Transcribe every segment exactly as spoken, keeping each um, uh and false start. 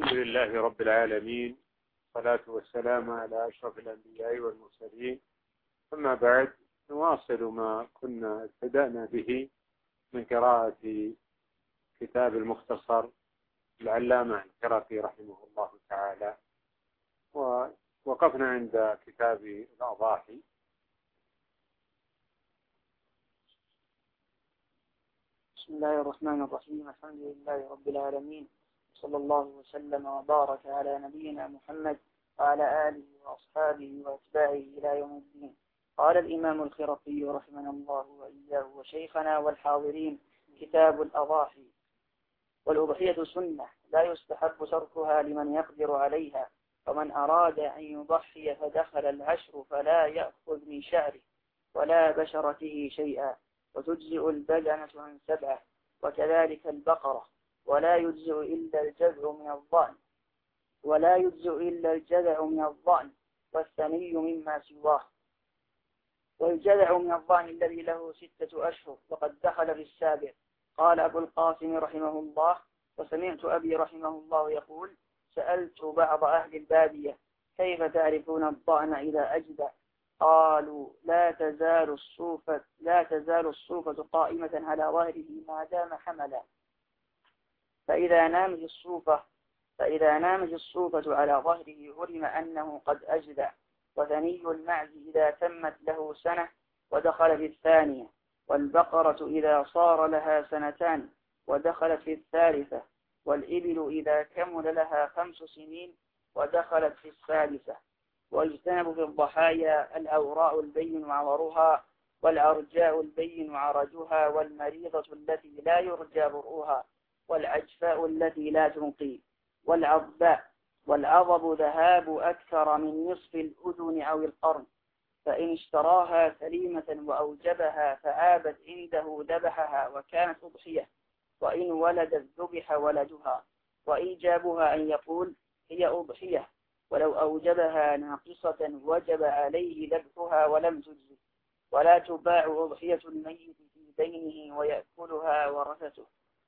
الحمد لله رب العالمين، والصلاة والسلام على أشرف الأنبياء والمرسلين. أما بعد، نواصل ما كنا ابتدأنا به من قراءة كتاب المختصر العلامة الكرخي رحمه الله تعالى، ووقفنا عند كتاب الأضاحي. بسم الله الرحمن الرحيم. الحمد لله رب العالمين، صلى الله وسلم وبارك على نبينا محمد وعلى آله وأصحابه وأتباعه إلى يوم الدين. قال الإمام الكرخي رحمنا الله وإياه وشيخنا والحاضرين: كتاب الأضاحي. والأضحية سنة لا يستحب تركها لمن يقدر عليها، ومن أراد أن يضحي فدخل العشر فلا يأخذ من شعره ولا بشرته شيئا، وتجزئ البدنة عن سبعة، وكذلك البقرة، ولا يجزئ إلا الجذع من الضأن ولا يجزئ إلا الجذع من الضأن والثني مما سواه. والجذع من الضأن الذي له ستة أشهر وقد دخل في السابع. قال أبو القاسم رحمه الله: وسمعت أبي رحمه الله يقول: سألت بعض أهل البادية: كيف تعرفون الضأن إذا أجدع؟ قالوا: لا تزال الصوفة لا تزال الصوفة قائمة على ظهره ما دام حملا، فإذا نامت الصوفة فإذا نامت الصوفة على ظهره علم أنه قد أجدع. وثني المعز إذا تمت له سنة ودخل في الثانية، والبقرة إذا صار لها سنتان ودخلت في الثالثة، والإبل إذا كمل لها خمس سنين ودخلت في الثالثة. ويجتنب في الضحايا الأوراء البين عورها، والعرجاء البين عرجها، والمريضة التي لا يرجى برؤها، والعجفاء التي لا تنقي، والعضباء. والعضب ذهاب أكثر من نصف الأذن أو القرن، فإن اشتراها سليمة وأوجبها فعابت عنده ذبحها وكانت أضحية، وإن ولدت ذبح ولدها. وإيجابها أن يقول: هي أضحية، ولو أوجبها ناقصة وجب عليه ذبحها ولم تجزي. ولا تباع أضحية الميت في دينه ويأكلها ورثته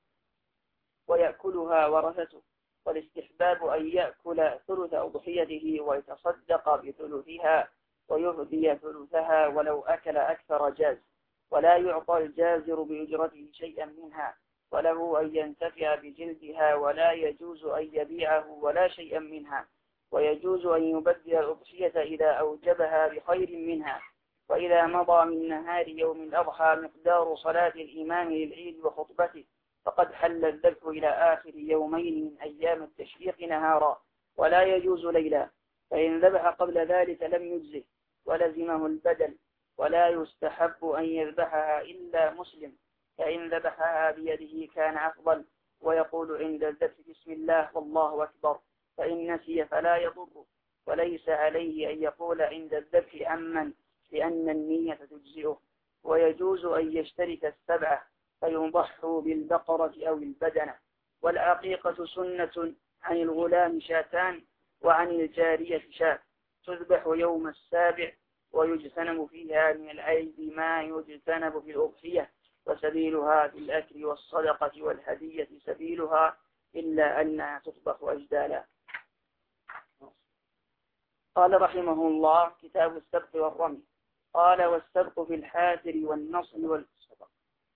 ويأكلها ورثته والاستحباب أن يأكل ثلث أضحيته ويتصدق بثلثها ويهدي ثلثها، ولو أكل أكثر جاز. ولا يعطى الجازر بأجرته شيئا منها، وله أن ينتفع بجلدها، ولا يجوز أن يبيعه ولا شيئا منها. ويجوز أن يبدل الأضحية إذا أوجبها بخير منها. وإذا مضى من نهار يوم الأضحى مقدار صلاة الإمام للعيد وخطبته فقد حل الذبح إلى آخر يومين من أيام التشريق نهارا، ولا يجوز ليلا، فإن ذبح قبل ذلك لم يجزه ولزمه البدل. ولا يستحب أن يذبحها إلا مسلم، فإن ذبحها بيده كان أفضل، ويقول عند الذبح: بسم الله والله أكبر، فإن نسي فلا يضر. وليس عليه أن يقول عند الذبح أمن، لأن النية تجزئه. ويجوز أن يشترك السبعة فيضحوا بالبقرة أو البدنة. والعقيقة سنة: عن الغلام شاتان وعن الجارية شاة، تذبح يوم السابع، ويجتنب فيها من العيب ما يجتنب في الأضحية، وسبيلها في الأكل والصدقة والهدية سبيلها، إلا أنها تطبخ أجدالا. قال رحمه الله: كتاب السبق والرمي. قال: والسبق في الحافر والنصر والسبق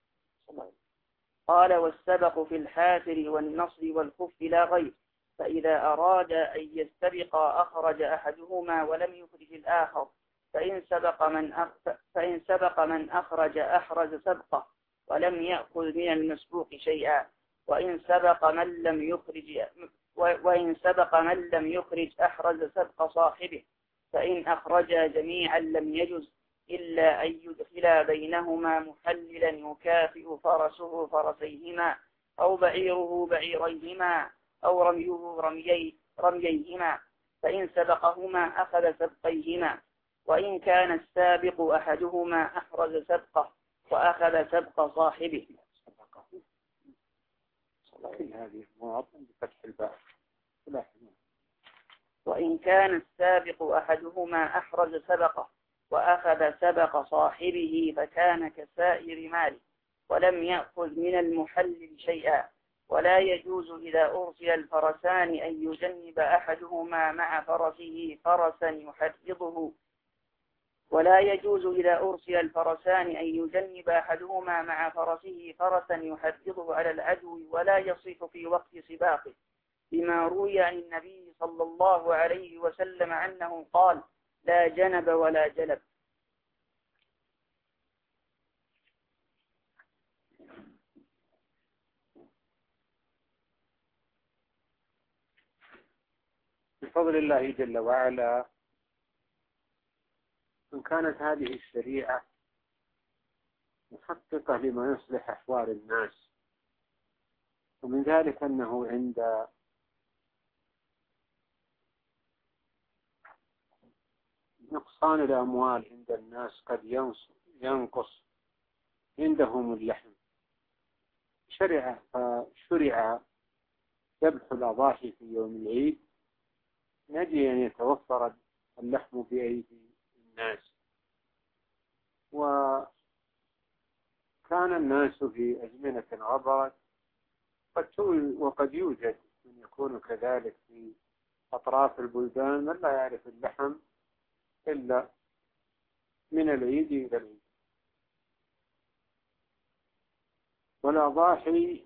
قال والسبق في الحافر والنصر والخف لا غير، فإذا أراد أن يستبق أخرج أحدهما ولم يخرج الآخر، فإن سبق من أخ... فإن سبق من أخرج أحرز سبقه ولم يأخذ من المسبوق شيئا، وإن سبق من لم يخرج وإن سبق من لم يخرج أحرز سبق صاحبه، فإن أخرج جميعا لم يجز إلا أن يدخل بينهما محللا يكافئ فرسه فرسيهما، أو بعيره بعيريهما، أو رميه رميي رمييهما، فإن سبقهما أخذ سبقيهما. وإن كان السابق أحدهما أحرز سبقه وأخذ سبق صاحبه. هذه مواطن بفتح الباء. وإن كان السابق أحدهما أحرز سبقه وأخذ سبق صاحبه فكان كسائر ماله، ولم يأخذ من المحلل شيئا، ولا يجوز إذا أرسل الفرسان أن يجنب أحدهما مع فرسه فرسا يحرضه ولا يجوز إذا أرسل الفرسان أن يجنب أحدهما مع فرسه فرسا يحرضه على العدو ولا يصيح في وقت سباقه، بما روي عن النبي صلى الله عليه وسلم أنه قال: لا جنب ولا جلب. بفضل الله جل وعلا إن كانت هذه الشريعة محققة لما يصلح أحوال الناس، ومن ذلك أنه عند نقصان الأموال عند الناس قد ينقص عندهم اللحم، شرع فشرع ذبح الأضاحي في يوم العيد نجي أن يتوفر اللحم بأيدي الناس. وكان الناس في أزمنة غبرت وقد يوجد من يكون كذلك في أطراف البلدان من لا يعرف اللحم إلا من العيد إلى العيد. والأضاحي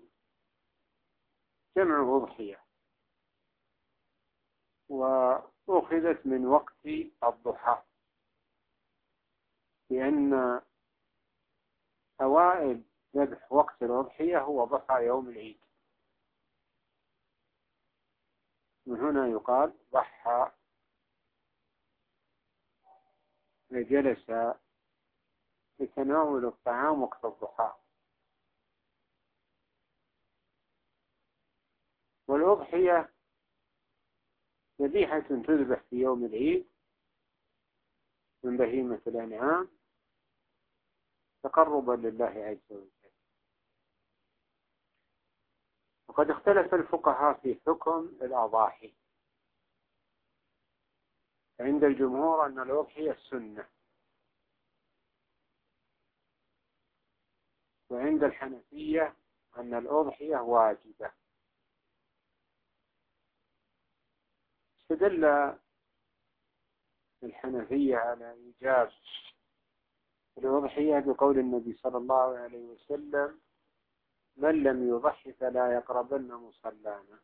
جمع أضحية، وأخذت من وقت الضحى، لأن أوائل ذبح وقت الأضحية هو ضحى يوم العيد، من هنا يقال ضحى، جلس لتناول الطعام وقت الضحى. والأضحية ذبيحة تذبح في يوم العيد من بهيمة الأنعام تقربا لله عز وجل. وقد اختلف الفقهاء في حكم الأضاحي، عند الجمهور أن الأضحية سنة، وعند الحنفية أن الأضحية واجبة. استدل الحنفية على إيجاب الأضحية بقول النبي صلى الله عليه وسلم: من لم يضحي فلا يقربن مصلانا.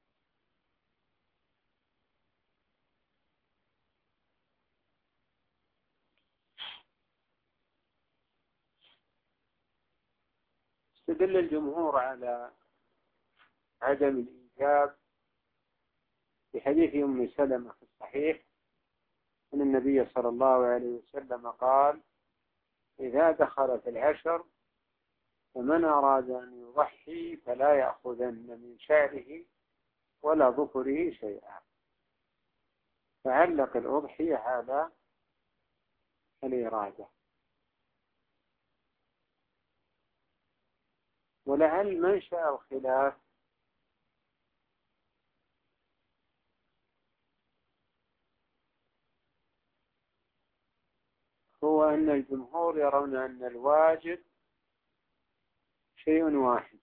استدل الجمهور على عدم الإيجاب بحديث أم سلمة في الصحيح أن النبي صلى الله عليه وسلم قال: إذا دخلت العشر فمن أراد أن يضحي فلا يأخذن من شعره ولا ظفره شيئا. فعلق الأضحية على الإرادة. ولعل منشأ الخلاف هو أن الجمهور يرون أن الواجب شيء واحد،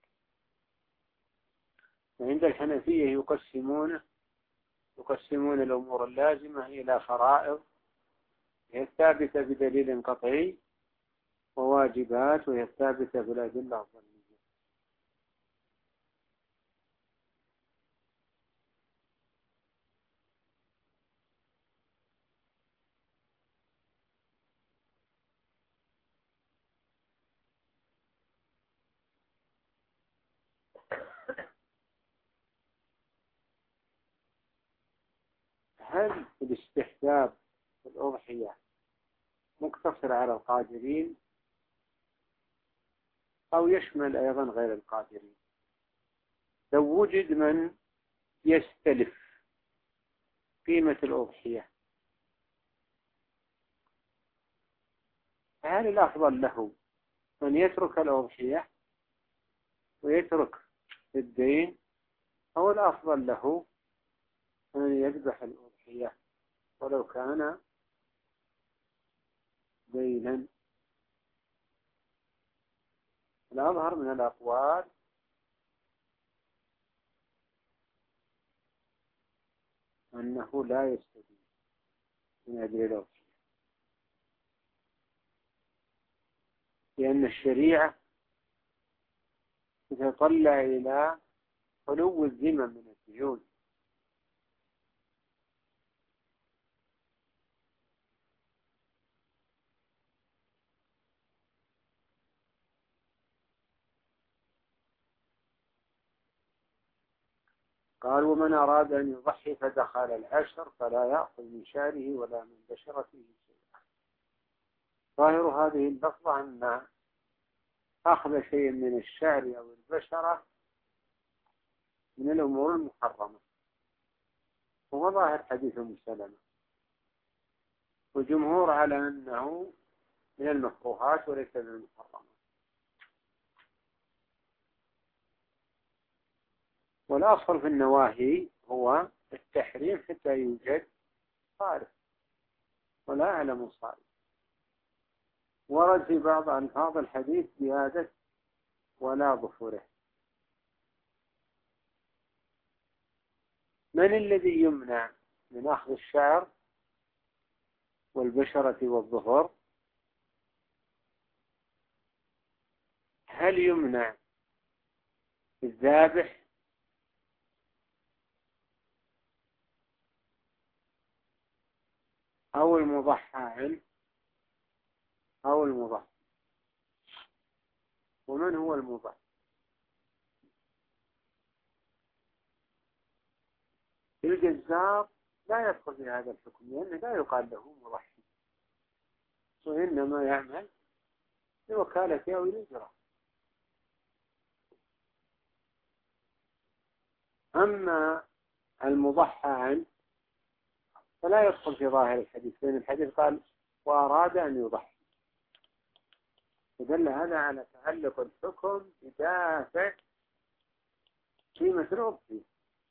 وعند الحنفية يقسمونه يقسمون الأمور اللازمة إلى فرائض هي الثابتة بدليل قطعي، وواجبات وهي الثابتة بالأدلة الظنية. هل الاستحباب في الأضحية مقتصر على القادرين أو يشمل أيضا غير القادرين؟ لو وجد من يستلف قيمة الأضحية، فهل الأفضل له أن يترك الأضحية ويترك الدين، أو الأفضل له أن يذبح الأضحية ولو كان دينا؟ الأظهر من الأقوال أنه لا يستدين من أجل الأضحية، لأن الشريعة تتطلع إلى خلو الذمم من الديون. قال ومن أراد أن يضحي فدخل العشر فلا يأخذ من شعره ولا من بشرته شيئا. ظاهر هذه اللفظة أن أخذ شيء من الشعر أو البشرة من الأمور المحرمة، وهو ظاهر حديث أم سلمة، والجمهور على أنه من المكروهات وليس من المحرمات. والأصل في النواهي هو التحريم حتى يوجد صارف، ولا أعلم صارف. ورد في بعض ألفاظ الحديث زيادة ولا ظفره. من الذي يمنع من أخذ الشعر والبشرة والظفر؟ هل يمنع الذابح أو المضحى عنه أو المضحى؟ ومن هو المضحى؟ الجزار لا يدخل في هذا الحكم، لأنه لا يقال له مضحي، وإنما يعمل بوكالة أو الإجراء. أما المضحى عنه فلا يدخل في ظاهر الحديث، لأن الحديث قال وأراد أن يضحي، فدل هذا على تعلق الحكم بدافع قيمة الأضحية.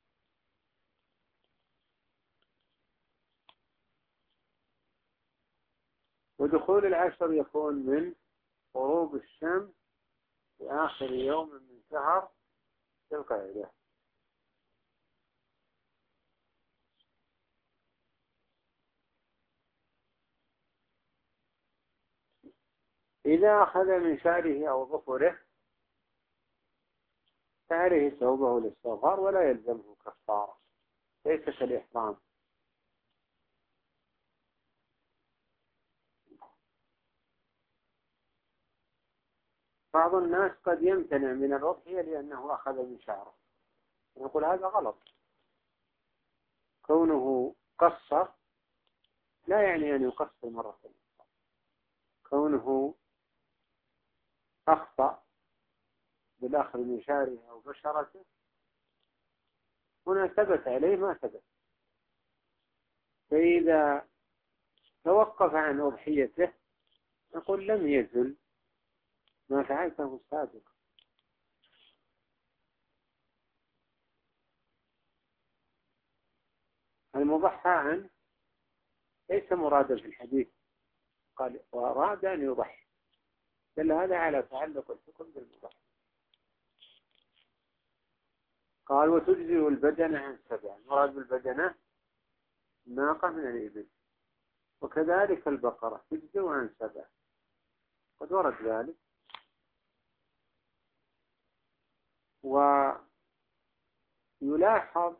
ودخول العشر يكون من غروب الشمس في آخر يوم من شهر ذي القعدة. إذا أخذ من شعره أو ظفره فعليه توبة والاستغفار ولا يلزمه كفارة، ليس كالإحرام. بعض الناس قد يمتنع من الأضحية لأنه أخذ من شعره، نقول هذا غلط. كونه قصر لا يعني أن يقصر مرة ثانية، كونه أخطأ بالأخذ من شعره أو بشرته هنا ثبت عليه ما ثبت، فإذا توقف عن أضحيته نقول لم يزل ما فعلته سابقا. المضحى عنه ليس مرادا في الحديث، قال وأراد أن يضحي، دل هذا على تعلق الحكم بالمضحى. قال وتجزئ البدنة عن سبع، المراد بالبدنة الناقة من الإبل، وكذلك البقرة تجزئ عن سبع، قد ورد ذلك. ويلاحظ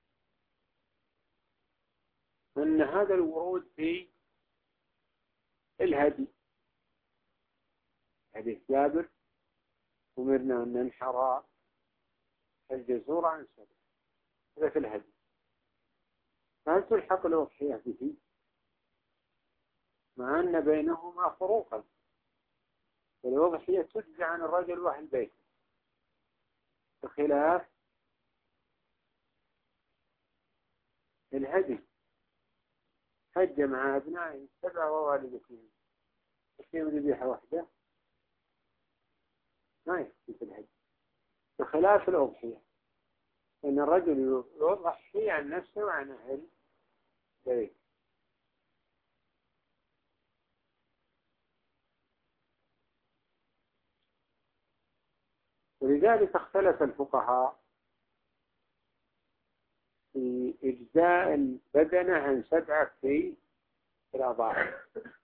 أن هذا الورود في الهدي، حديث جابر أمرنا أن ننحر الجزور عن سبع، هذا في الهدي. فهل تلحق الأضحية به مع أن بينهما فروقا؟ الأضحية تجزي عن الرجل واحد بيت، بخلاف الهدي حج مع أبنائه سبع ووالدتهم، يقيم ذبيحة واحدة ما يكفي في الهدي، بخلاف الأضحية إن الرجل يضحي عن نفسه وعن أهل بيته. ولذلك اختلف الفقهاء في يعني إجزاء البدنة عن سبعة في الأضاحي،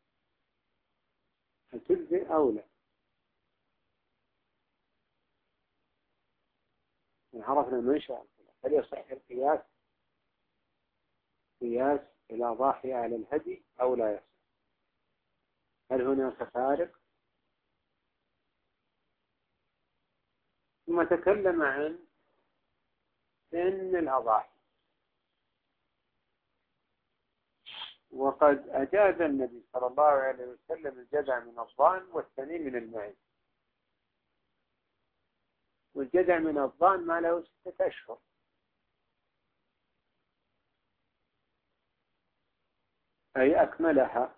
هل تجزئ أو لا؟ عرفنا منشأ، هل يصح القياس قياس الأضاحي على الهدي أو لا يصح؟ هل هناك فارق؟ ثم تكلم عن سن الأضاحي، وقد أجاز النبي صلى الله عليه وسلم الجذع من الضأن والثني من المعز. والجذع من الضأن ما له ستة أشهر، أي أكملها.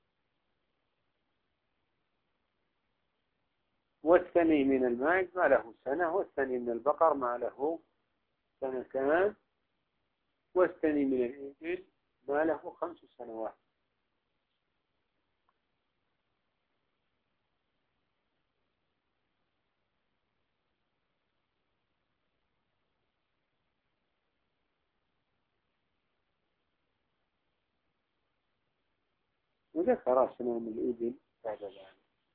والثني من الماعز ما له سنة، والثني من البقر ما له سنتان، والثني من الإبل ما له خمس سنوات. وذكر سنان الإبل بعد ذلك.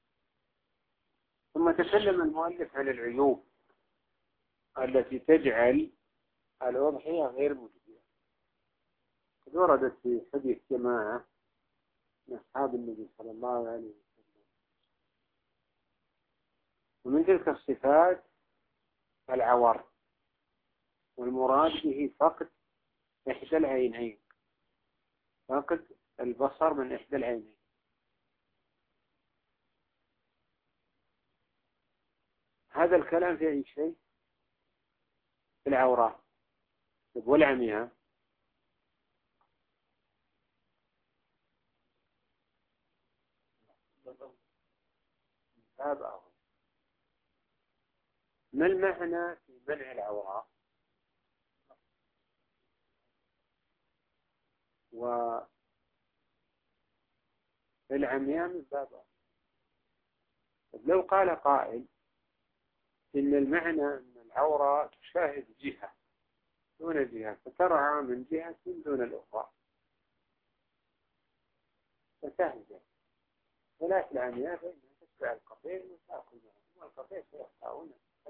ثم تكلم المؤلف عن العيوب التي تجعل الأضحية غير مجزية. قد وردت في حديث جماعة من أصحاب النبي صلى الله عليه وسلم، ومن تلك الصفات العور، والمراد به فقد إحدى العينين، فقد البصر من إحدى العينين. هذا الكلام في أي شيء؟ في العورات والعمياء. ما المعنى في منع العورات والعمياء من باب أول؟ لو قال قائل إن المعنى أن العورة تشاهد جهة دون جهة، فترعى من جهة دون الأخرى فتهجر، ولكن العمياء فإنها تتبع القطيع وتأكل معهم، والقطيع سيخطئون.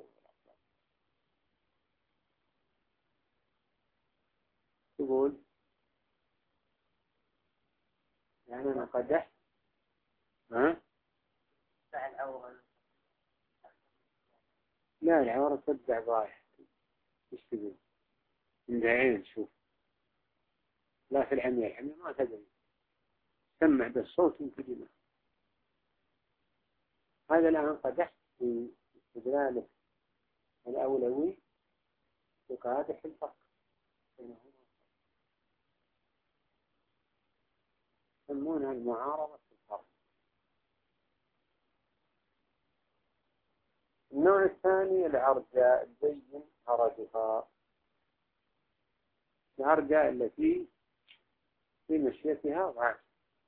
تقول يعني أنا قدحت ها؟ لا، العورة تتبع ضايح. ايش تقول؟ من عين شوف، لا في العمياء، العمياء ما تدري، سمع بالصوت كلمة. هذا الآن قدحت في استدلاله الأولوي وقادح الفرق بينهما، يسمونها المعارضة في الفرق. النوع الثاني العرجاء البين عرجها، العرجاء التي في مشيتها ضعف،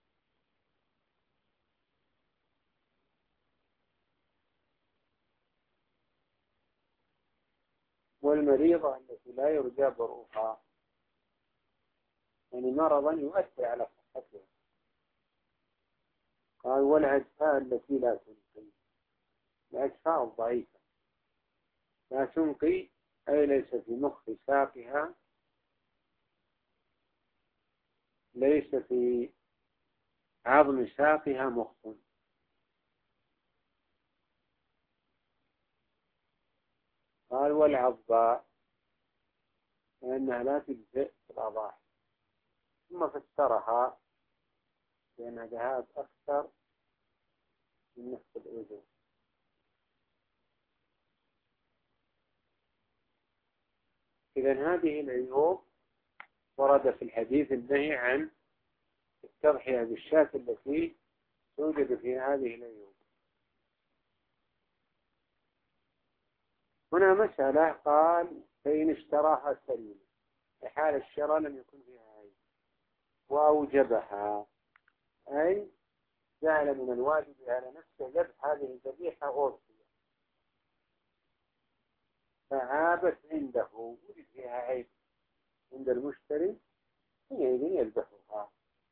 والمريضة التي لا يرجى برؤها، يعني مرضا يؤثر على صحتها. قال والعجفاء التي لا تنقي، العجفاء الضعيفة لا تنقي أي ليس في مخ ساقها، ليس في عظم ساقها مخ. قال والعضاء لأنها لا تجزئ في الأضاحي، ثم فسرها بأنها ذهاب أكثر من نصف الأذن. إذن هذه العيوب ورد في الحديث النهي عن التضحية بالشاة التي توجد في هذه العيوب. هنا مسألة، قال فإن اشتراها سليم، في حال الشراء لم يكن فيها عيب وأوجبها، أي جعل من الواجب على نفسه ذبح هذه الذبيحة أوصية، فعابت عنده وجد فيها عيب، عند المشتري حينئذ يذبحها.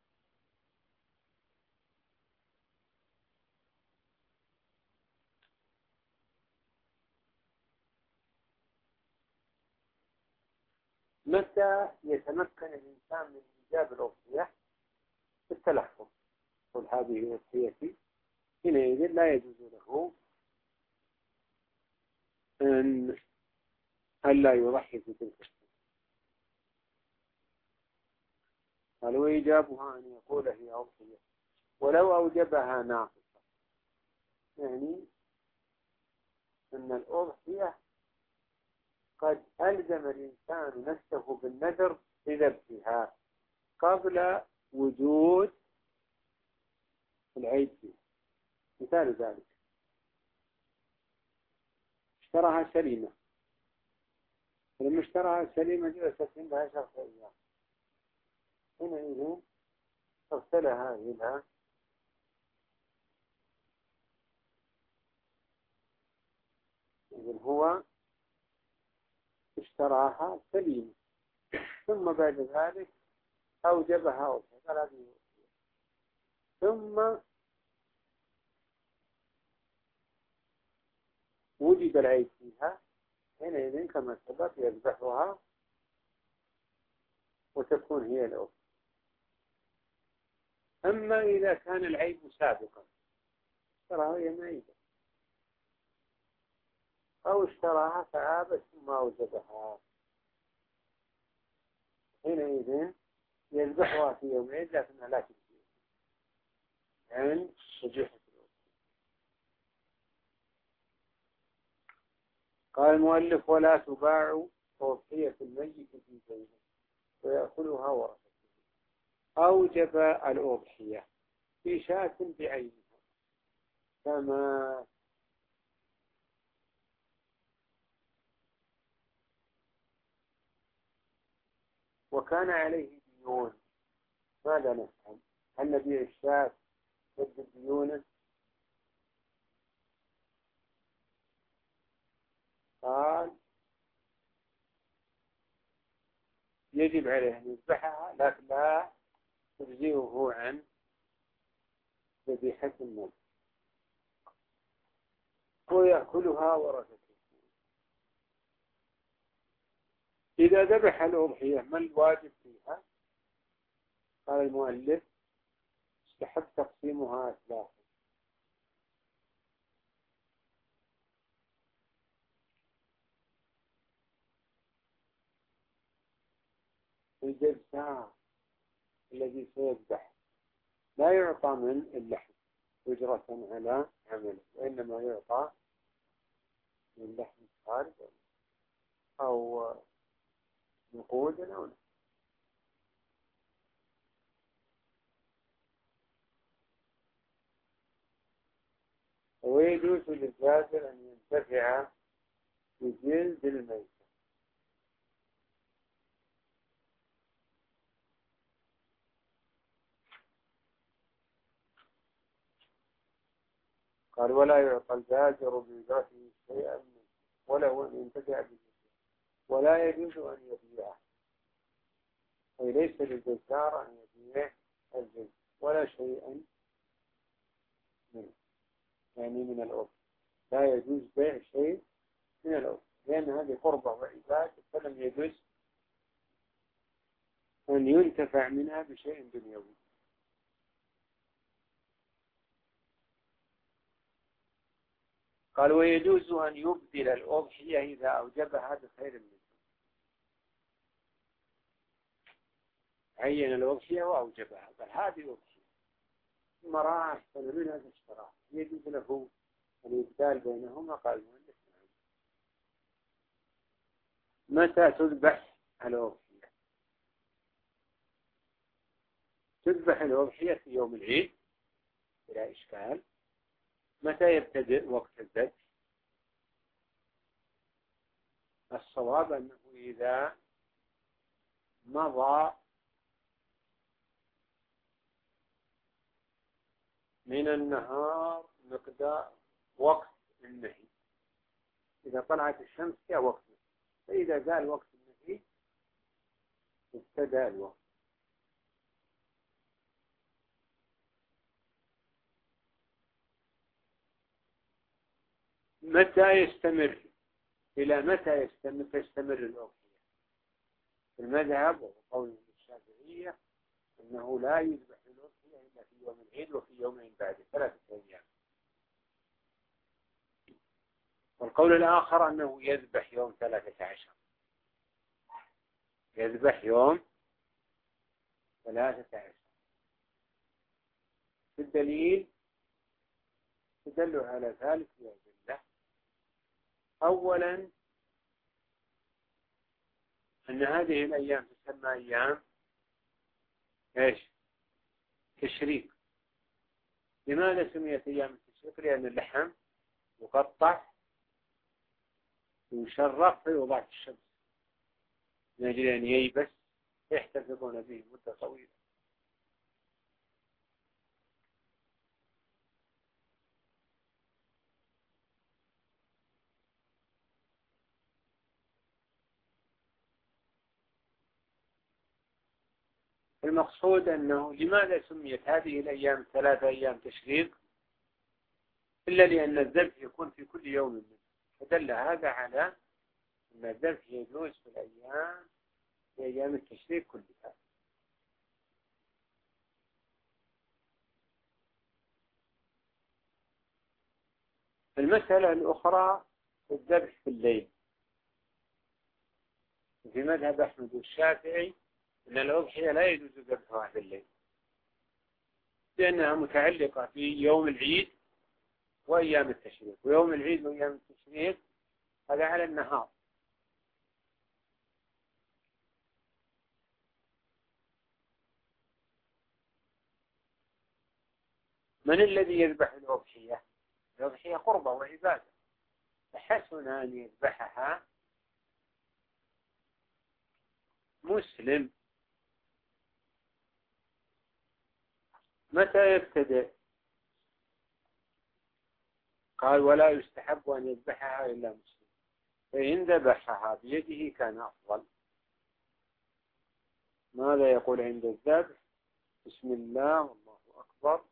متى يتمكن الإنسان من إيجاب الأضحية؟ بالتلفظ، قل هذه أضحيتي، حينئذ لا يجوز له أن ألا يضحي في تلك السنة. قال وإيجابها أن يقول هي أضحية ولو أوجبها ناقصة، يعني أن الأضحية قد ألزم الإنسان نفسه بالنذر بذبحها قبل وجود العيد فيه. مثال ذلك اشتراها سليمة، فلما اشتراها سليمة جلست عندها عشرة أيام، حينئذ أرسلها إلى إذن هو اشتراها سليمة، ثم بعد ذلك أوجبها وقال هذه، ثم وجد العيب فيها، حينئذ كما سبق يذبحها وتكون هي الأم. أما إذا كان العيب سابقا، اشتراها هي معيبة أو اشتراها فعابت ثم أوجبها، حينئذ يذبحها في يوم العيد لكنها لا تجزي عن ذبيحة الأم. قال المؤلف ولا تباع أضحية الميت في بينه ويأكلها ورثته. أوجب الأضحية في شاة بعينها كما وكان عليه ديون، ماذا نفهم؟ هل نبيع الشاة ضد الديون؟ قال يجب عليه أن يذبحها لكن لا تجزئه عن ذبيحة النفس ويأكلها ورثته. إذا ذبح الأضحية ما الواجب فيها؟ قال المؤلف استحب تقسيمها أثلاثا. الجزار الذي سيذبح لا يعطى من اللحم أجرة على عمله، وإنما يعطى من لحم الخارج أو نقود أو نقود. ويجوز للجازر أن ينتفع بجلد الميت. قال ولا يعطى الجازر بذاته شيئا وله أن ينتفع به ولا يجوز أن يبيعه، أي ليس للجزار أن يبيع الجلد ولا شيئا منه، يعني من الأرض لا يجوز بيع شيء من الأرض لأن هذه قربة وعبادة، فلم يجوز أن ينتفع منها بشيء دنيوي. قال ويجوز أن يبدل الأضحية إذا أوجبها بخير منه، عين الأضحية وأوجبها، بل هذه أضحية ثم رأى أحسن منها فاشتراها، يجوز له الإبدال بينهما. قال المؤلف نعم. متى تذبح الأضحية؟ تذبح الأضحية في يوم العيد بلا إشكال. متى يبتدئ وقت الذبح؟ الصواب أنه إذا مضى من النهار مقدار وقت النهي، إذا طلعت الشمس جاء وقت، فإذا زال وقت النهي ابتدأ الوقت. متى يستمر؟ إلى متى يستمر تستمر الأضحية؟ المذهب وقول الشافعية أنه لا يذبح الأضحية إلا في يوم العيد وفي يومين بعد ثلاثة أيام. والقول الآخر أنه يذبح يوم ثلاثة عشر، يذبح يوم ثلاثة عشر. الدليل تدل على ذلك بأدلة. أولا أن هذه الأيام تسمى أيام إيش؟ تشريق. لماذا سميت أيام التشريق؟ لأن اللحم يقطع ويشرق فيوضع في الشمس من أجل أن ييبس يحتفظون به مدة طويلة. المقصود أنه لماذا سميت هذه الأيام ثلاثة أيام تشريق إلا لأن الذبح يكون في كل يوم منه، فدل هذا على أن الذبح يجوز في الأيام في أيام التشريق كلها. المسألة الأخرى الذبح في الليل. في مذهب أحمد والشافعي أن الأضحية لا يجوز ذبحها في الليل لأنها متعلقة في يوم العيد وأيام التشريق، ويوم العيد وأيام التشريق هذا على النهار. من الذي يذبح الأضحية؟ الأضحية قربة وعبادة، فحسن أن يذبحها مسلم. متى يبتدئ؟ قال ولا يستحب أن يذبحها إلا مسلم، فإن ذبحها بيده كان أفضل. ماذا يقول عند الذبح؟ بسم الله والله أكبر.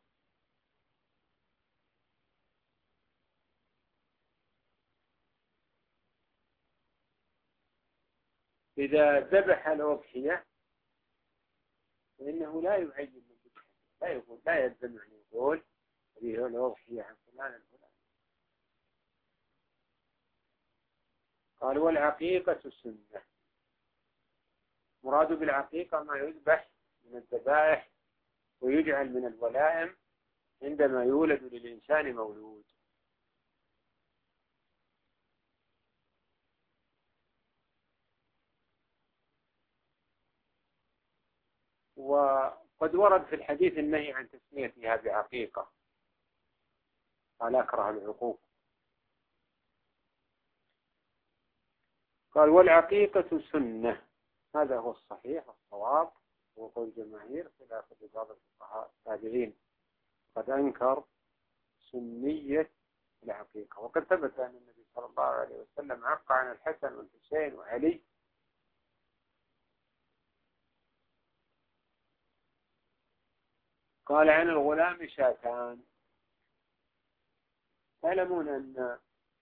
إذا ذبح الأضحية فإنه لا يعين الذبح، لا يقول لا يلزم أن يقول هذه الأضحية عن فلان الفلان. قال والعقيقة سنة. مراد بالعقيقة ما يذبح من الذبائح ويجعل من الولائم عندما يولد للإنسان مولود. وقد ورد في الحديث النهي عن تسميتها بعقيقة، قال أكره العقوق. قال والعقيقة سنة، هذا هو الصحيح الصواب وقول الجماهير خلاف بعض الفقهاء التابعين قد أنكر سنية العقيقة. وقد ثبت أن النبي صلى الله عليه وسلم عق عن الحسن والحسين وعلي قال عن الغلام شاتان. تعلمون أن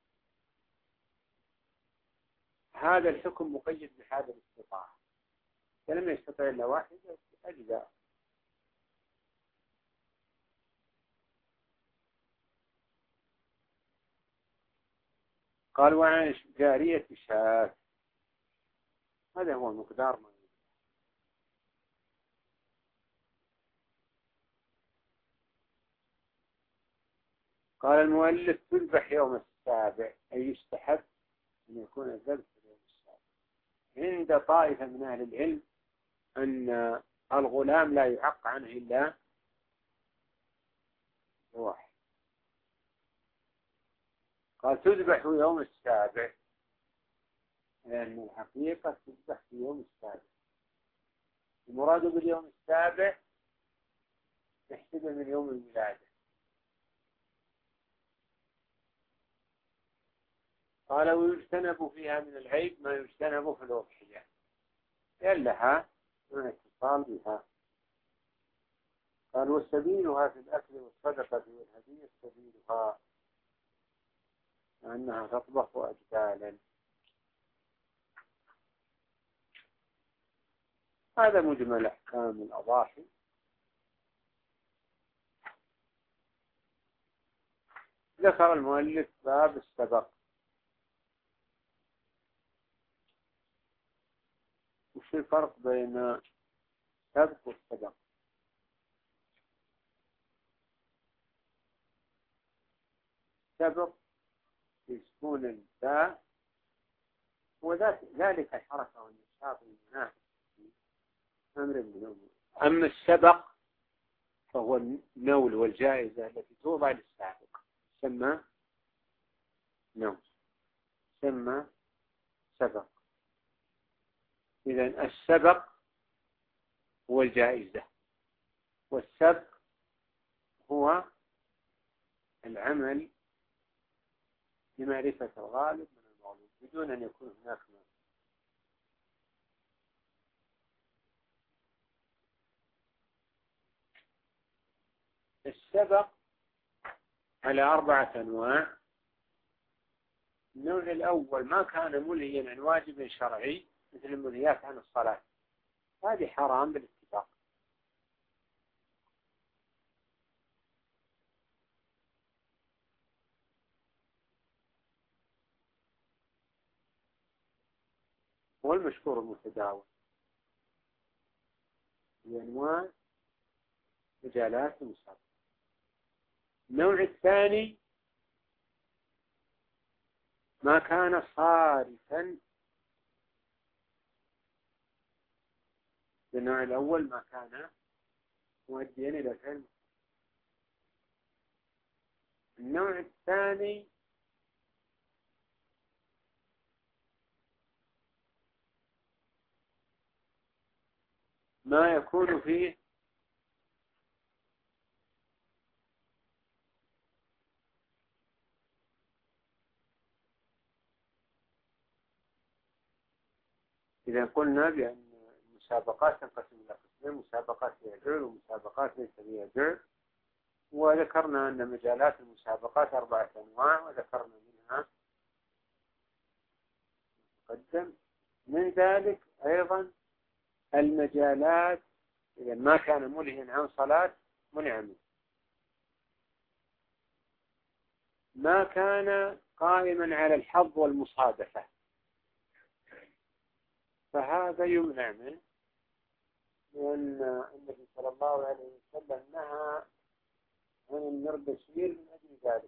هذا الحكم مقيد بهذا الاستطاعة، فلم يستطع إلا واحد أجزاء. قال وعن جارية شاة، هذا هو مقدار ما يجب. قال المؤلف تذبح يوم السابع، أي يستحب أن يكون الذبح يوم السابع. عند طائفة من أهل العلم أن الغلام لا يعق عنه إلا واحد. قال تذبح يوم السابع لأن الحقيقة تذبح في يوم السابع. المراد باليوم السابع تحسب من يوم الولادة. قال ويجتنب فيها من العيب ما يجتنب في الأضحية، لأنها مع اتصال بها. قال وسبيلها في الأكل والصدقة والهدية سبيلها أنها تطبخ أجبالا. هذا مجمل أحكام الأضاحي. ذكر المؤلف باب السبق. وش الفرق بين السبق والسبق؟ سبق يسكون الباء وذلك الحركة والنشاط المناسب أمر من الأمور. أما السبق فهو النول والجائزة التي توضع للسابق سمى نول، سمى سبق. إذن السبق هو الجائزة، والسبق هو العمل لمعرفة الغالب من المغلوب بدون أن يكون هناك مال. السبق على أربعة أنواع. النوع الأول ما كان ملهيا عن واجب شرعي مثل الملهيات عن الصلاة، هذه حرام بالاتفاق. والمشهور المتداول بأنواع مجالات المسابقة. النوع الثاني ما كان صارفا. النوع الأول ما كان مؤديا إلى العلم. النوع الثاني ما يكون فيه إذا قلنا بأن المسابقات تنقسم إلى قسمين: مسابقات فيها جعل ومسابقات ليس فيها جعل. وذكرنا أن مجالات المسابقات أربعة أنواع، وذكرنا منها مقدم. من ذلك أيضا المجالات إذا ما كان ملهيا عن صلاة منع منه. ما كان قائما على الحظ والمصادفة فهذا يمنع منه، لأن النبي صلى الله عليه وسلم نهى عن المردشير من أجل ذلك.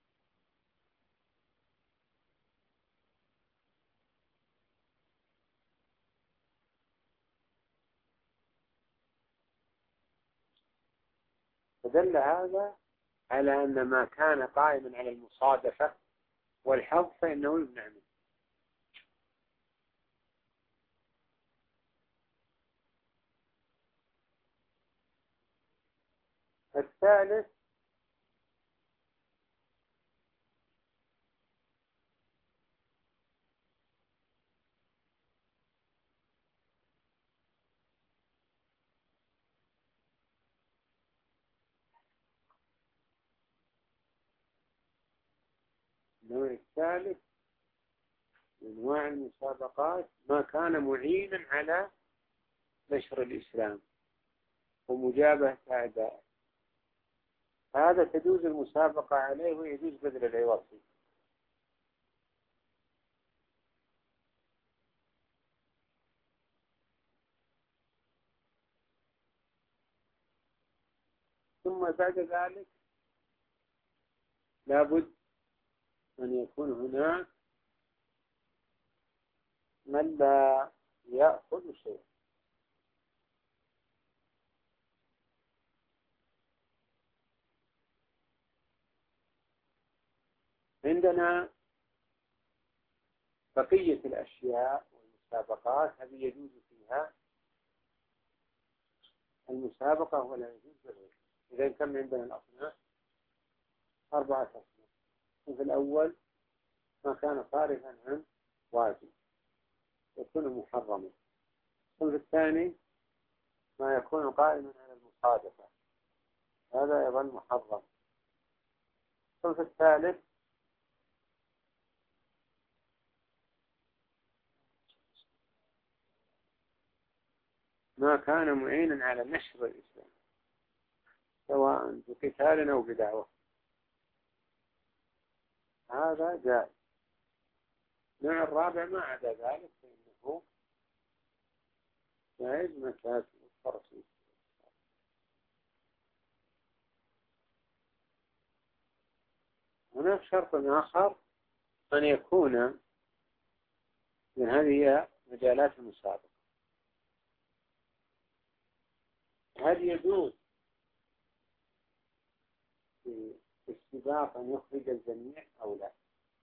فدل هذا على أن ما كان قائما على المصادفة والحظ فإنه يمنع منه. الثالث النوع الثالث من أنواع المسابقات ما كان معينا على نشر الإسلام ومجابهة أعدائه، هذا تجوز المسابقة عليه ويجوز بذل العوض فيه. ثم بعد ذلك لابد أن يكون هناك من لا يأخذ شيء. عندنا بقية الأشياء والمسابقات هذه يجوز فيها المسابقة ولا يجوز غيرها. إذا كم عندنا الأصناف؟ أربعة أصناف. في الأول ما كان صارفا عن واجب يكون محرما. الصنف الثاني ما يكون قائما على المصادفة، هذا أيضا محرم. الصنف الثالث ما كان معينا على نشر الإسلام سواء بقتال أو بدعوة، هذا جائز. النوع الرابع ما عدا ذلك فإنه جائز مكاسب الفرس. هناك شرط آخر أن يكون من هذه مجالات المسابقة، هل يجوز في السباق أن يخرج الجميع أو لا؟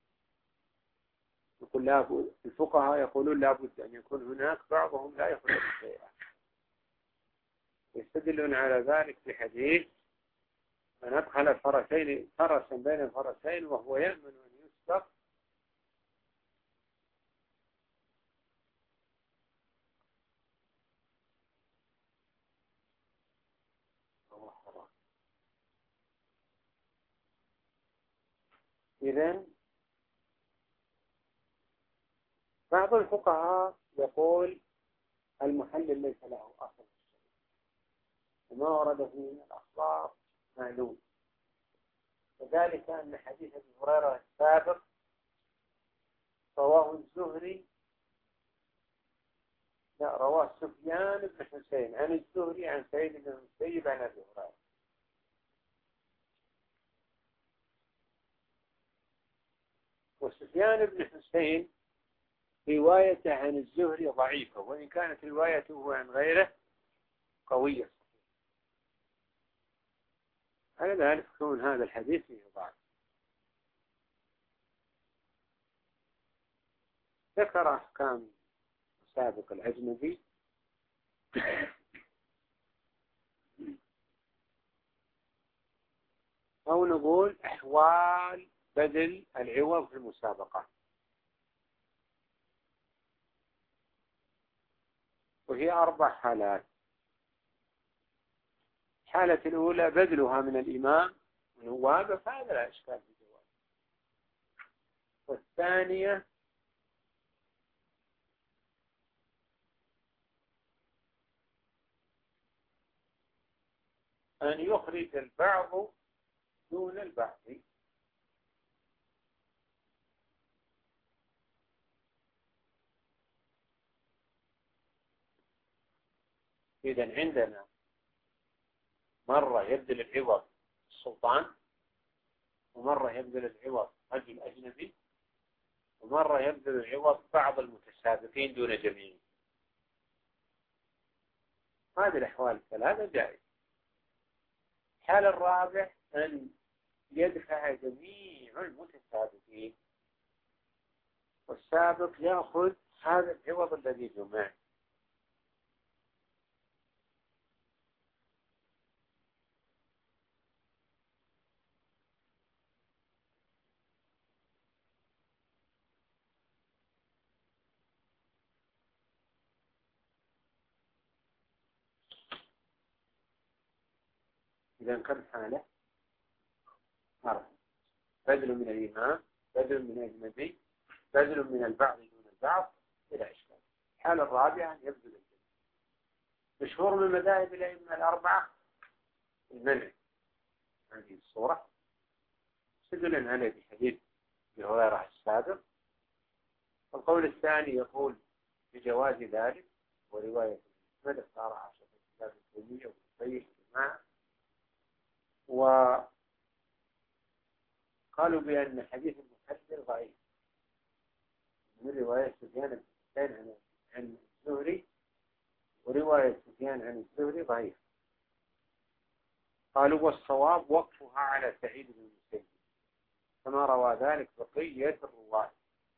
يقول لابد، الفقهاء يقولون لابد أن يكون هناك بعضهم لا يخرج شيئا، يستدلون على ذلك بحديث من أدخل الفرسين فرسا بين الفرسين وهو يأمن أن يسبق إذن بعض الفقهاء يقول المحلل ليس له أصل، وما ورد فيه من الأخبار معلوم، وذلك أن حديث ابي هريرة السابق رواه الزهري لا رواه سفيان بن حسين عن الزهري عن سعيد بن المسيب عن ابي هريرة، وسفيان بن حسين روايته عن الزهري ضعيفة، وإن كانت روايته عن غيره قوية. على ذلك يكون هذا الحديث فيه ضعف. ذكر أحكام مسابق الأجنبي أو نقول أحوال بذل العوض في المسابقة، وهي أربع حالات. الحالة الأولى بذلها من الإمام ونوابه، فهذا لا إشكال في جواب. والثانية أن يخرج البعض دون البعض، إذن عندنا مرة يبذل العوض السلطان، ومرة يبذل العوض رجل أجنبي، ومرة يبذل العوض بعض المتسابقين دون جميع. هذه الأحوال الثلاثة جائزة. الحالة الرابع أن يدفع جميع المتسابقين والسابق يأخذ هذا العوض الذي جمع. إذا كم حالة؟ أربعة: بذل من الإمام، بذل من الأجنبي، بذل من البعض دون البعض، إلى إشكال. الحالة الرابعة أن يبذل الجميع. مشهور من مذاهب الأئمة الأربعة المنع هذه الصورة، استدل عليه بحديث ابي هريرة السابق. القول الثاني يقول بجواز ذلك، ورواية أحمد اختارها شيخ الإسلام ابن تيمية وابن القيم والجماعة، وقالوا بأن حديث المحذر ضعيف من رواية سفيان بن حسين عن الزهري، ورواية سفيان عن الزهري ضعيف. قالوا والصواب وقفها على سعيد بن المسيب كما روى ذلك بقية الرواة.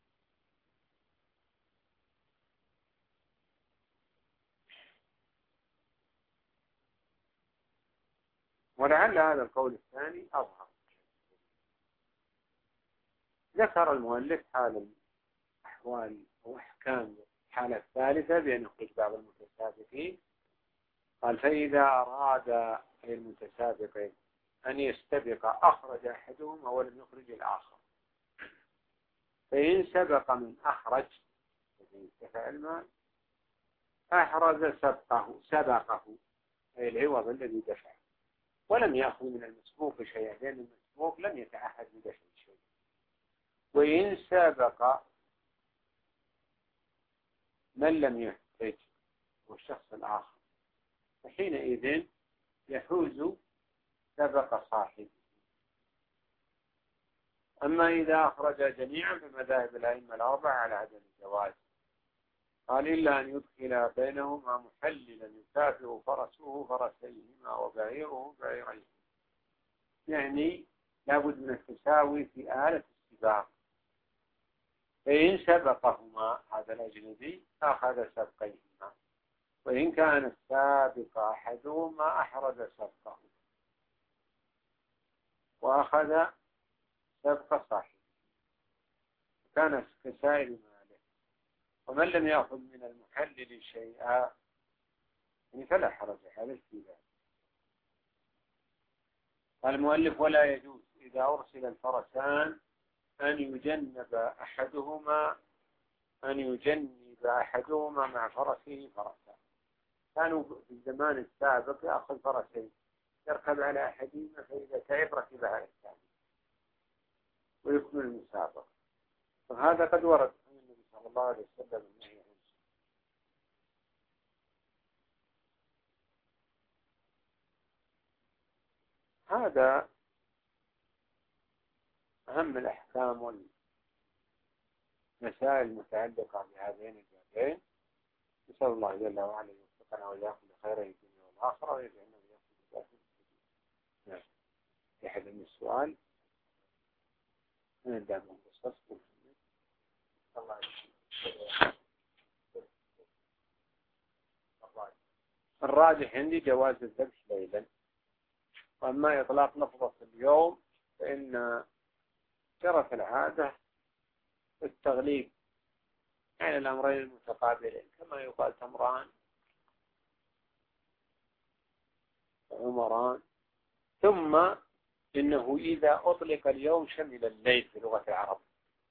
ولعل هذا القول الثاني أظهر. ذكر المؤلف حال الأحوال أو أحكام الحالة الثالثة بأن يخرج بعض المتسابقين قال فإذا أراد المتسابقين أن يستبق أخرج أحدهما ولم يخرج الآخر، فإن سبق من أخرج ينتفع المال أحرز سبقه سبقه أي العوض الذي دفعه ولم يأخذ من المسبوق شيئا، لأن المسبوق لم يتعهد بدفع شيء. وإن سبق من لم يحتج والشخص الآخر فحينئذ يحوز سبق صاحبه. أما إذا أخرج جميعا فمذاهب الأئمة الأربعة على عدم الجواز. قال إلا أن يدخل بينهما محللا يكافئ فرسه فرسيهما وبعيره بعيريه، يعني لابد من التساوي في آلة السباق. فإن سبقهما هذا الأجنبي أخذ سبقيهما، وإن كان السابق أحدهما أحرز سبقه وأخذ سبق صاحبه كان كسائر ماله. ومن لم يأخذ من المحلل شيئا فلا حرج عليه في ذلك. قال المؤلف ولا يجوز إذا أرسل الفرسان أن يجنب أحدهما أن يجنب أحدهما مع فرسه فرسا. كانوا في الزمان السابق يأخذ فرسين يركب على أحدهما فإذا تعب ركب على الثاني ويكمل المسابقة. وهذا قد ورد عن النبي صلى الله عليه وسلم النهي عنه. هذا أهم الأحكام والمسائل المتعلقة بهذين البابين. نسأل الله جل وعلا يوفقنا وإياكم لخير الدنيا والآخرة ويجعلنا وإياكم بذاته. نعم. في أحد من السؤال من دام مختص الله الراجح عندي جواز الذبح ليلا. وأما إطلاق لفظة اليوم فإن جرت العادة التغليب يعني الأمرين المتقابلين، كما يقال تمران عمران. ثم إنه إذا أطلق اليوم شمل الليل في لغة العرب،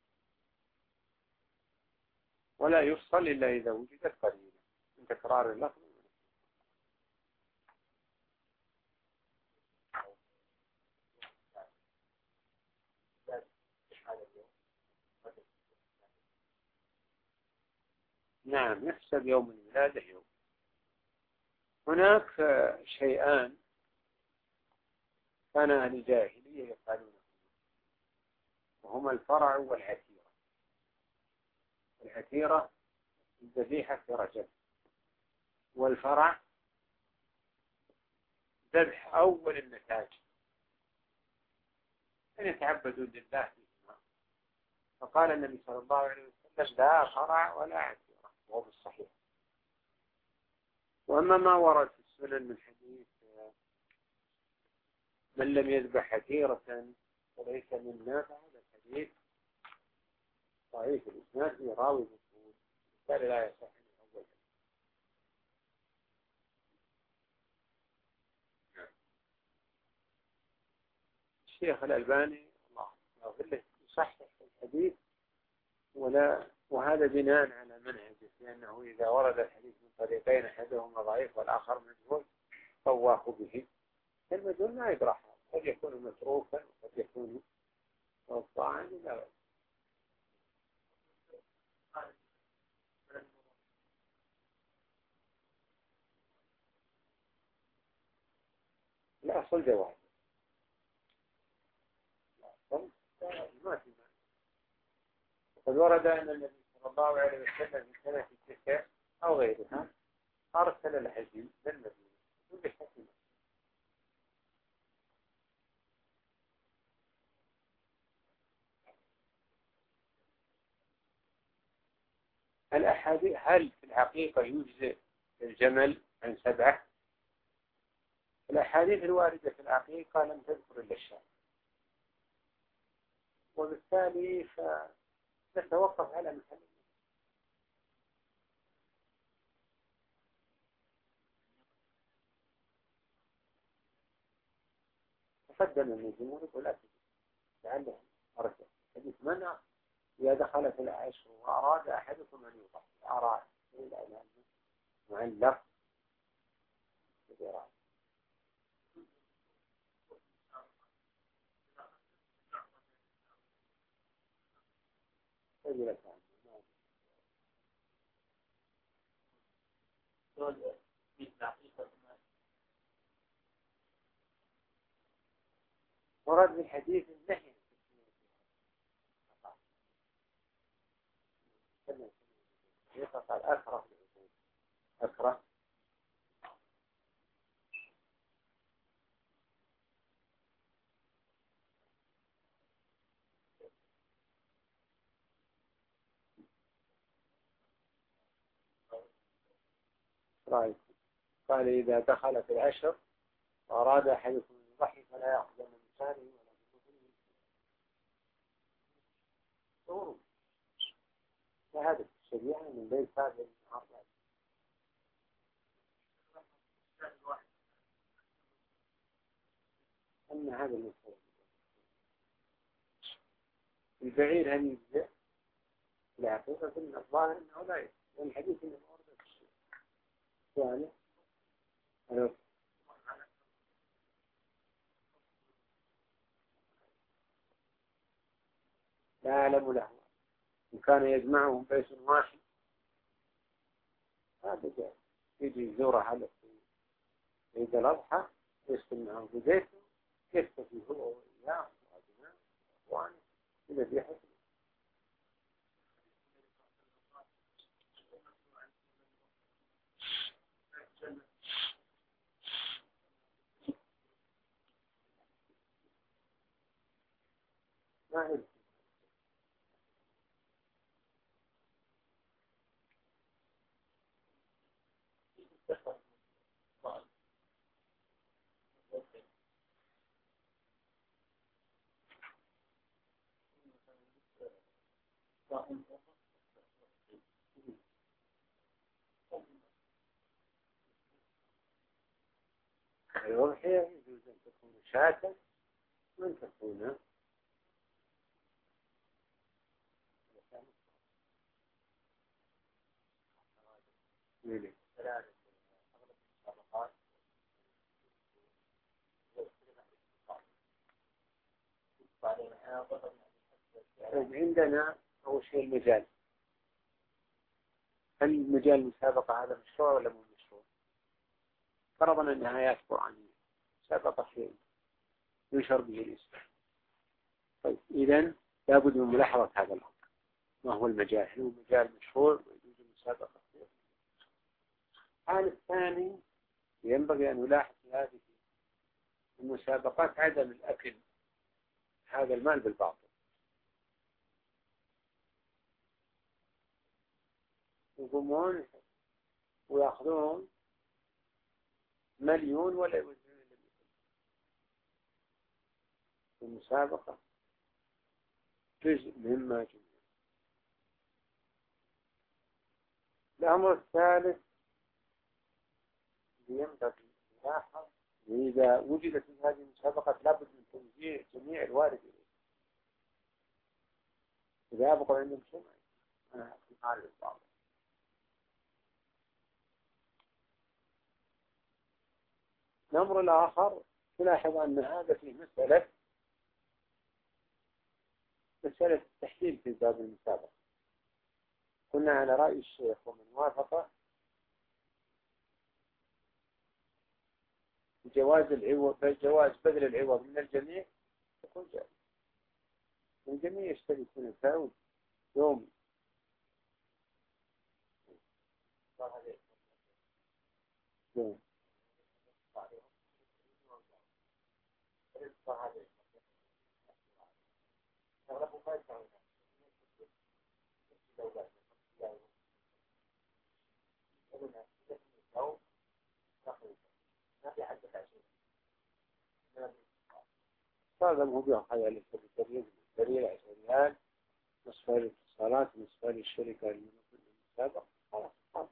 ولا يفصل إلا إذا وجدت قرينة من تكرار اللفظ. نعم يحسب يوم الولادة يوم. هناك شيئان كان أهل الجاهلية يفعلونه وهما الفرع والعتيرة. العتيرة الذبيحة في رجب، والفرع ذبح أول النتاج، أن يتعبدوا لله فيهما. فقال النبي صلى الله عليه وسلم لا فرع ولا عتيرة، وهو بالصحيح. وأما ما ورد في السنن من حديث من لم يذبح عتيرة وليس منا، فهذا الحديث ضعيف الإسناد في راوي مجهول، بالتالي لا يصح من أول. الشيخ الألباني الله يغفر له يصحح الحديث، ولا وهذا بناء على منهجه، لأنه إذا ورد الحديث من طريقين أحدهما ضعيف والآخر مجهول طواف به. المجهول ما يبرح، قد يكون متروكا وقد يكون موضوعا لا. الأصل جواز، الأصل ما في معنى. وقد ورد أن النبي صلى الله عليه وسلم في سنة التسع أو غيرها أرسل الهدي للمدينة كل حكمة. الأحاديث هل في الحقيقة يجزئ الجمل عن سبعة؟ الأحاديث الواردة في الحقيقة لم تذكر إلا الشاة، وبالتالي فنتوقف على محل. تقدم من الجمهور يقول لا تجوز لعله أرجع حديث منع إذا دخل في العشر وأراد أحدكم أن يضحي أراد إلى أن معلق بالإرادة. رجل ثاني ورد من حديث النهي قال أكره أكره رأيك قال إذا دخل في العشر وأراد أحدكم أن يضحي فلا يأخذ من مكانه ولا من مكانه فهذا الشريعة من بين هذا الأربعة. أن هذا المسألة البعير هل يجزئ الحقيقة من الظاهر أنه لا يجزئ والحديث من أورد الشيء يعني لا أعلم له إن كان يجمعهم بيت واحد هذا جاء يجي يزوره على عيد الأضحى يسكن معه في بيته يستفي هو وإياه وأبناء وأخوانه إلى في حسن ما هي الأضحية يجوز أن تكون شاة وأن تكون ميلي. عندنا أول شيء المجال هل مجال المسابقة هذا مشروع ولا مو مشروع؟ فرضنا أنها آيات قرآنية مسابقة شيء ينشر به الإسلام. طيب إذن لابد من ملاحظة هذا الأمر ما هو المجال؟ هل هو مجال مشروع ويجوز المسابقة فيه؟ الحال الثاني ينبغي أن نلاحظ في هذه المسابقات عدم الأكل هذا المال بالباطل. يقومون ويأخذون مليون ولا يوزنون المسابقة جزء مما جمع. الأمر الثالث ينبغي نلاحظ إذا وجدت في هذه المسابقة لابد من توزيع جميع الوارد إليه. إذا يبقى عندهم شيء أنا أخذ على البعض. الأمر الآخر تلاحظ أن هذا فيه مسألة مسألة التحليل في باب المسابقة. كنا على رأي الشيخ ومن وافقه جواز العوض جواز بدل العوض من الجميع يكون جائز. الجميع يشتركون الفاوز يوم يوم هذا هو بيان خيال الدليل دليل عشريان نصف الاتصالات نصف الشركة المسابقة خلاص خلاص.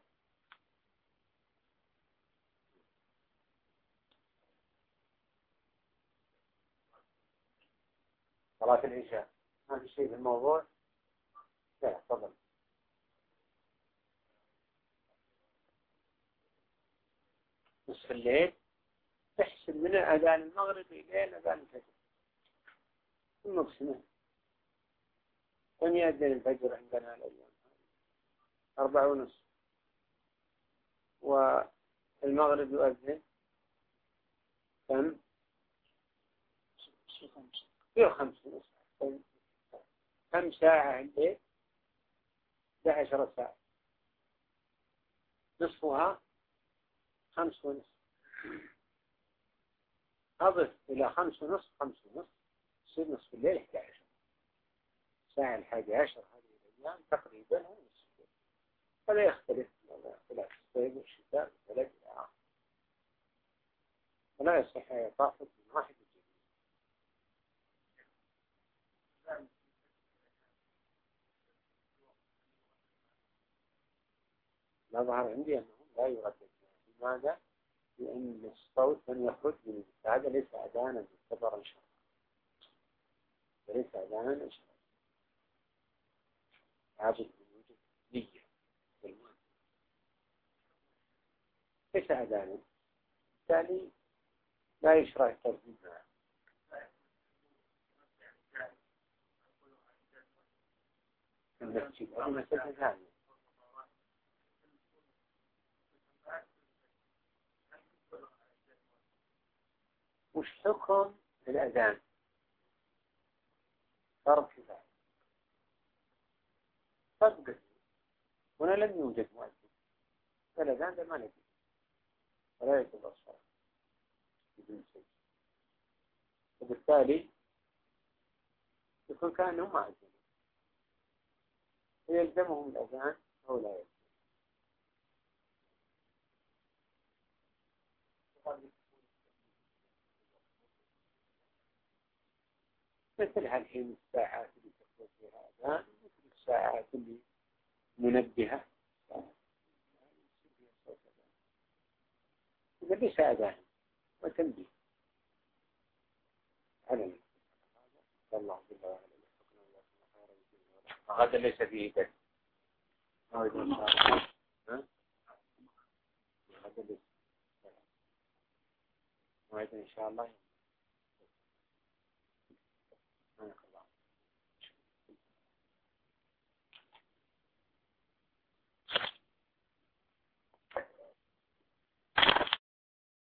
صلاة العشاء ما في شيء في الموضوع؟ لا تفضل. نصف الليل تحسب من أذان المغرب إلى أذان الفجر المقسمة. كم يأذن الفجر عندنا الأيام؟ أربعة ونصف. والمغرب يؤذن كم؟ في خمس ونصف. كم ساعة الليل؟ عشر ساعة. نصفها خمس ونصف. أضف إلى خمس ونصف خمس ونصف يصير نصف الليل إحدى عشر ساعة. الحادي عشر هذه الأيام تقريبا نصف الليل. فلا يختلف ولا اختلاف الصيف والشتاء والبلد إلى آخره. ولا يصح يطاف من واحد الجديد. لا ظهر عندي أنه لا يردد. لماذا؟ لأن الصوت من يخرج من هذا ليس أذانا معتبرا شرعا. ليس أذانا شرعا. لابد من وجود نية بالمعنى. ليس أذانا. بالتالي لا يشرع الترديد معه. المسجد هذه مسألة ثانية. وش حكم الأذان؟ فرق كفاية. فرق هنا لم يوجد مؤذن. فالأذان ده ما نجد ولا يعتبر صلاة بدون سجد. وبالتالي يكون كأنهم ما أذنوا. ويلزمهم الأذان أو لا يلزم. مثل هالحين الساعات اللي تخرج فيها أذان مثل الساعات اللي منبهة إذا ليس أذان وتنبيه على الله بالله هذا ليس فيه دين. هذا ليس. وهذا إن شاء الله